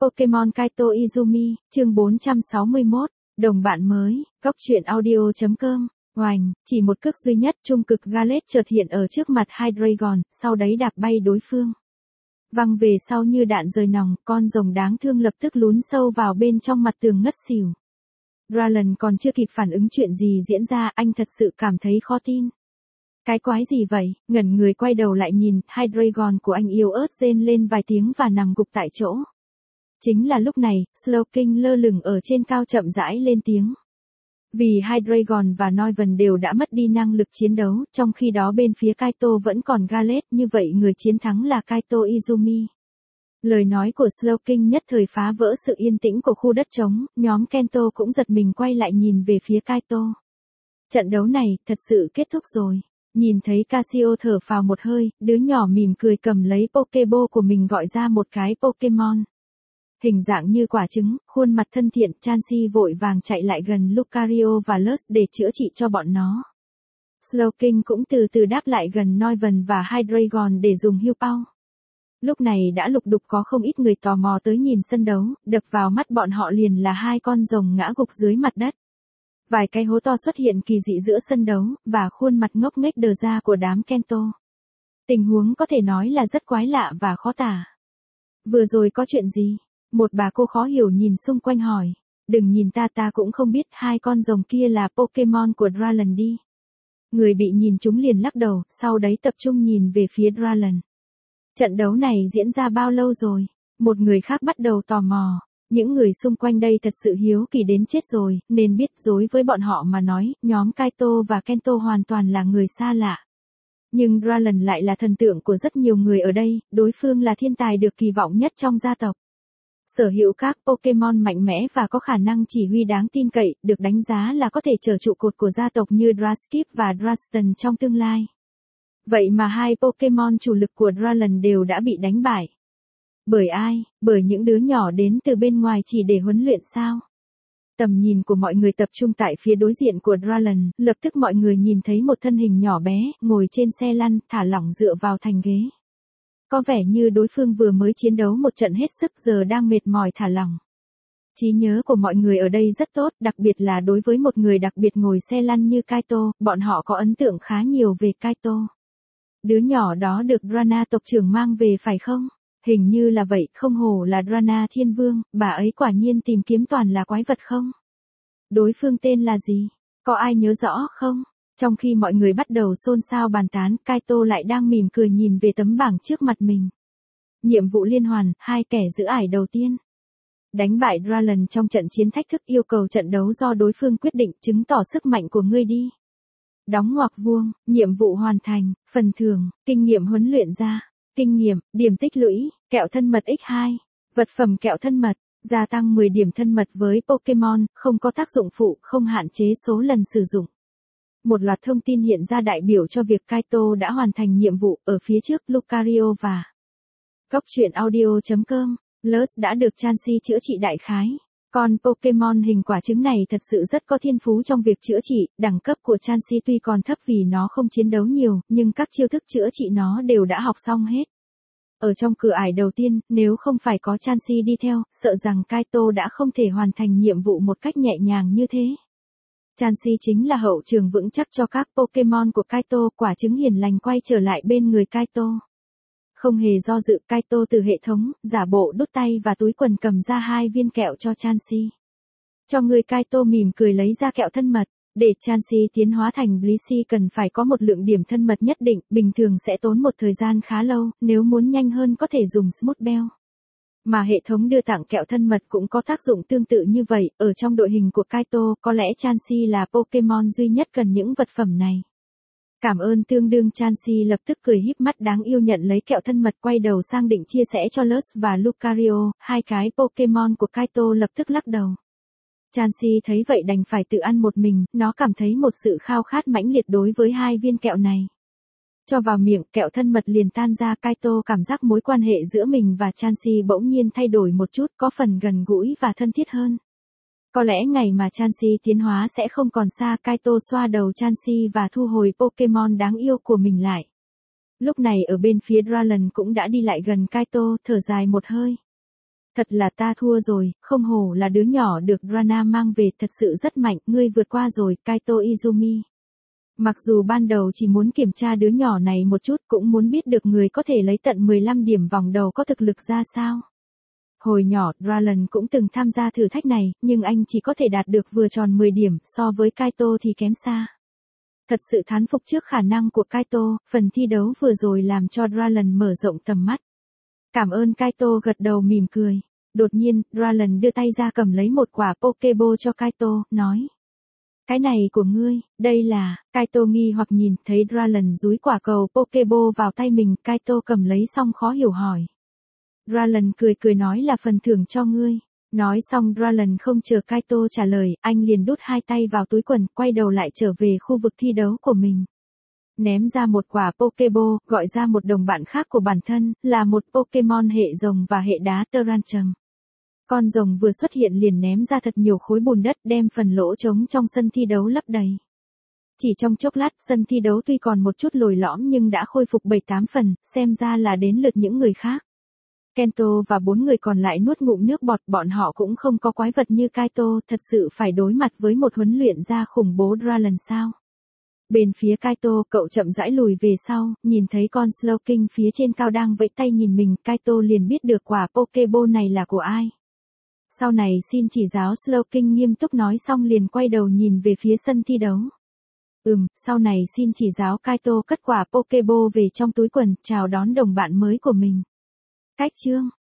Pokemon Kaito Izumi, chương 461, đồng bạn mới, góc truyện audio.com, oành, chỉ một cước duy nhất trung cực Gallade chợt hiện ở trước mặt Hydreigon, sau đấy đạp bay đối phương. Văng về sau như đạn rời nòng, con rồng đáng thương lập tức lún sâu vào bên trong mặt tường ngất xỉu. Rallen còn chưa kịp phản ứng chuyện gì diễn ra, anh thật sự cảm thấy khó tin. Cái quái gì vậy, ngẩn người quay đầu lại nhìn, Hydreigon của anh yếu ớt rên lên vài tiếng và nằm gục tại chỗ. Chính là lúc này, Slowking lơ lửng ở trên cao chậm rãi lên tiếng. Vì Hydreigon và Noivern đều đã mất đi năng lực chiến đấu, trong khi đó bên phía Kaito vẫn còn Gallade, như vậy người chiến thắng là Kaito Izumi. Lời nói của Slowking nhất thời phá vỡ sự yên tĩnh của khu đất trống, nhóm Kento cũng giật mình quay lại nhìn về phía Kaito. Trận đấu này, thật sự kết thúc rồi. Nhìn thấy Casio thở phào một hơi, đứa nhỏ mỉm cười cầm lấy Pokéball của mình gọi ra một cái Pokemon. Hình dạng như quả trứng, khuôn mặt thân thiện, Chansey vội vàng chạy lại gần Lucario và Luz để chữa trị cho bọn nó. Slowking cũng từ từ đáp lại gần Noivern và Hydreigon để dùng heal power. Lúc này đã lục đục có không ít người tò mò tới nhìn sân đấu, đập vào mắt bọn họ liền là hai con rồng ngã gục dưới mặt đất. Vài cái hố to xuất hiện kỳ dị giữa sân đấu, và khuôn mặt ngốc nghếch đờ ra của đám Kento. Tình huống có thể nói là rất quái lạ và khó tả. Vừa rồi có chuyện gì? Một bà cô khó hiểu nhìn xung quanh hỏi. Đừng nhìn ta cũng không biết, hai con rồng kia là Pokemon của Rallen đi. Người bị nhìn chúng liền lắc đầu, sau đấy tập trung nhìn về phía Rallen. Trận đấu này diễn ra bao lâu rồi? Một người khác bắt đầu tò mò. Những người xung quanh đây thật sự hiếu kỳ đến chết rồi, nên biết dối với bọn họ mà nói, nhóm Kaito và Kento hoàn toàn là người xa lạ. Nhưng Rallen lại là thần tượng của rất nhiều người ở đây, đối phương là thiên tài được kỳ vọng nhất trong gia tộc. Sở hữu các Pokemon mạnh mẽ và có khả năng chỉ huy đáng tin cậy, được đánh giá là có thể trở trụ cột của gia tộc như Draskip và Draston trong tương lai. Vậy mà hai Pokemon chủ lực của Rallen đều đã bị đánh bại. Bởi ai? Bởi những đứa nhỏ đến từ bên ngoài chỉ để huấn luyện sao? Tầm nhìn của mọi người tập trung tại phía đối diện của Rallen, lập tức mọi người nhìn thấy một thân hình nhỏ bé, ngồi trên xe lăn, thả lỏng dựa vào thành ghế. Có vẻ như đối phương vừa mới chiến đấu một trận hết sức giờ đang mệt mỏi thả lỏng. Trí nhớ của mọi người ở đây rất tốt, đặc biệt là đối với một người đặc biệt ngồi xe lăn như Kaito, bọn họ có ấn tượng khá nhiều về Kaito. Đứa nhỏ đó được Rana tộc trưởng mang về phải không? Hình như là vậy, không hổ là Rana Thiên Vương, bà ấy quả nhiên tìm kiếm toàn là quái vật không? Đối phương tên là gì? Có ai nhớ rõ không? Trong khi mọi người bắt đầu xôn xao bàn tán, Kaito lại đang mỉm cười nhìn về tấm bảng trước mặt mình. Nhiệm vụ liên hoàn, 2 kẻ giữ ải đầu tiên. Đánh bại Rallen trong trận chiến thách thức, yêu cầu trận đấu do đối phương quyết định, chứng tỏ sức mạnh của ngươi đi. Đóng ngoặc vuông, nhiệm vụ hoàn thành, phần thưởng, kinh nghiệm huấn luyện ra, kinh nghiệm, điểm tích lũy, kẹo thân mật x2, vật phẩm kẹo thân mật, gia tăng 10 điểm thân mật với Pokemon, không có tác dụng phụ, không hạn chế số lần sử dụng. Một loạt thông tin hiện ra đại biểu cho việc Kaito đã hoàn thành nhiệm vụ, ở phía trước Lucario và góc truyện audio.com, Luz đã được Chansey chữa trị đại khái. Con Pokemon hình quả trứng này thật sự rất có thiên phú trong việc chữa trị, đẳng cấp của Chansey tuy còn thấp vì nó không chiến đấu nhiều, nhưng các chiêu thức chữa trị nó đều đã học xong hết. Ở trong cửa ải đầu tiên, nếu không phải có Chansey đi theo, sợ rằng Kaito đã không thể hoàn thành nhiệm vụ một cách nhẹ nhàng như thế. Chansey chính là hậu trường vững chắc cho các Pokemon của Kaito, quả trứng hiền lành quay trở lại bên người Kaito. Không hề do dự, Kaito từ hệ thống, giả bộ đút tay và túi quần cầm ra 2 viên kẹo cho Chansey. Cho người Kaito mỉm cười lấy ra kẹo thân mật. Để Chansey tiến hóa thành Blissey cần phải có một lượng điểm thân mật nhất định, bình thường sẽ tốn một thời gian khá lâu, nếu muốn nhanh hơn có thể dùng Smooth Bell. Mà hệ thống đưa tặng kẹo thân mật cũng có tác dụng tương tự như vậy, ở trong đội hình của Kaito, có lẽ Chansey là Pokemon duy nhất cần những vật phẩm này. Cảm ơn tương đương, Chansey lập tức cười híp mắt đáng yêu nhận lấy kẹo thân mật, quay đầu sang định chia sẻ cho Luz và Lucario, hai cái Pokemon của Kaito lập tức lắc đầu. Chansey thấy vậy đành phải tự ăn một mình, nó cảm thấy một sự khao khát mãnh liệt đối với 2 viên kẹo này. Cho vào miệng, kẹo thân mật liền tan ra, Kaito cảm giác mối quan hệ giữa mình và Chansey bỗng nhiên thay đổi một chút, có phần gần gũi và thân thiết hơn. Có lẽ ngày mà Chansey tiến hóa sẽ không còn xa, Kaito xoa đầu Chansey và thu hồi Pokemon đáng yêu của mình lại. Lúc này ở bên phía Rallen cũng đã đi lại gần Kaito, thở dài một hơi. Thật là ta thua rồi, không hổ là đứa nhỏ được Rana mang về, thật sự rất mạnh, ngươi vượt qua rồi, Kaito Izumi. Mặc dù ban đầu chỉ muốn kiểm tra đứa nhỏ này một chút, cũng muốn biết được người có thể lấy tận 15 điểm vòng đầu có thực lực ra sao. Hồi nhỏ, Raylan cũng từng tham gia thử thách này, nhưng anh chỉ có thể đạt được vừa tròn 10 điểm, so với Kaito thì kém xa. Thật sự thán phục trước khả năng của Kaito, phần thi đấu vừa rồi làm cho Raylan mở rộng tầm mắt. Cảm ơn, Kaito gật đầu mỉm cười. Đột nhiên, Raylan đưa tay ra cầm lấy một quả Pokéball cho Kaito, nói. Cái này của ngươi, đây là, Kaito nghi hoặc nhìn thấy Raylan dúi quả cầu Pokéball vào tay mình, Kaito cầm lấy xong khó hiểu hỏi. Raylan cười cười nói là phần thưởng cho ngươi. Nói xong Raylan không chờ Kaito trả lời, anh liền đút hai tay vào túi quần, quay đầu lại trở về khu vực thi đấu của mình. Ném ra một quả Pokéball, gọi ra một đồng bạn khác của bản thân, là một Pokemon hệ rồng và hệ đá Tyranium. Con rồng vừa xuất hiện liền ném ra thật nhiều khối bùn đất, đem phần lỗ trống trong sân thi đấu lấp đầy. Chỉ trong chốc lát, sân thi đấu tuy còn một chút lồi lõm nhưng đã khôi phục 7-8 phần, xem ra là đến lượt những người khác. Kento và 4 người còn lại nuốt ngụm nước bọt, bọn họ cũng không có quái vật như Kaito, thật sự phải đối mặt với một huấn luyện gia khủng bố Raylan sao. Bên phía Kaito, cậu chậm rãi lùi về sau, nhìn thấy con Slowking phía trên cao đang vẫy tay nhìn mình, Kaito liền biết được quả Pokéball này là của ai. Sau này xin chỉ giáo, Slowking nghiêm túc nói xong liền quay đầu nhìn về phía sân thi đấu. Sau này xin chỉ giáo, Kaito cất quả Pokéball về trong túi quần, chào đón đồng bạn mới của mình. Cách chương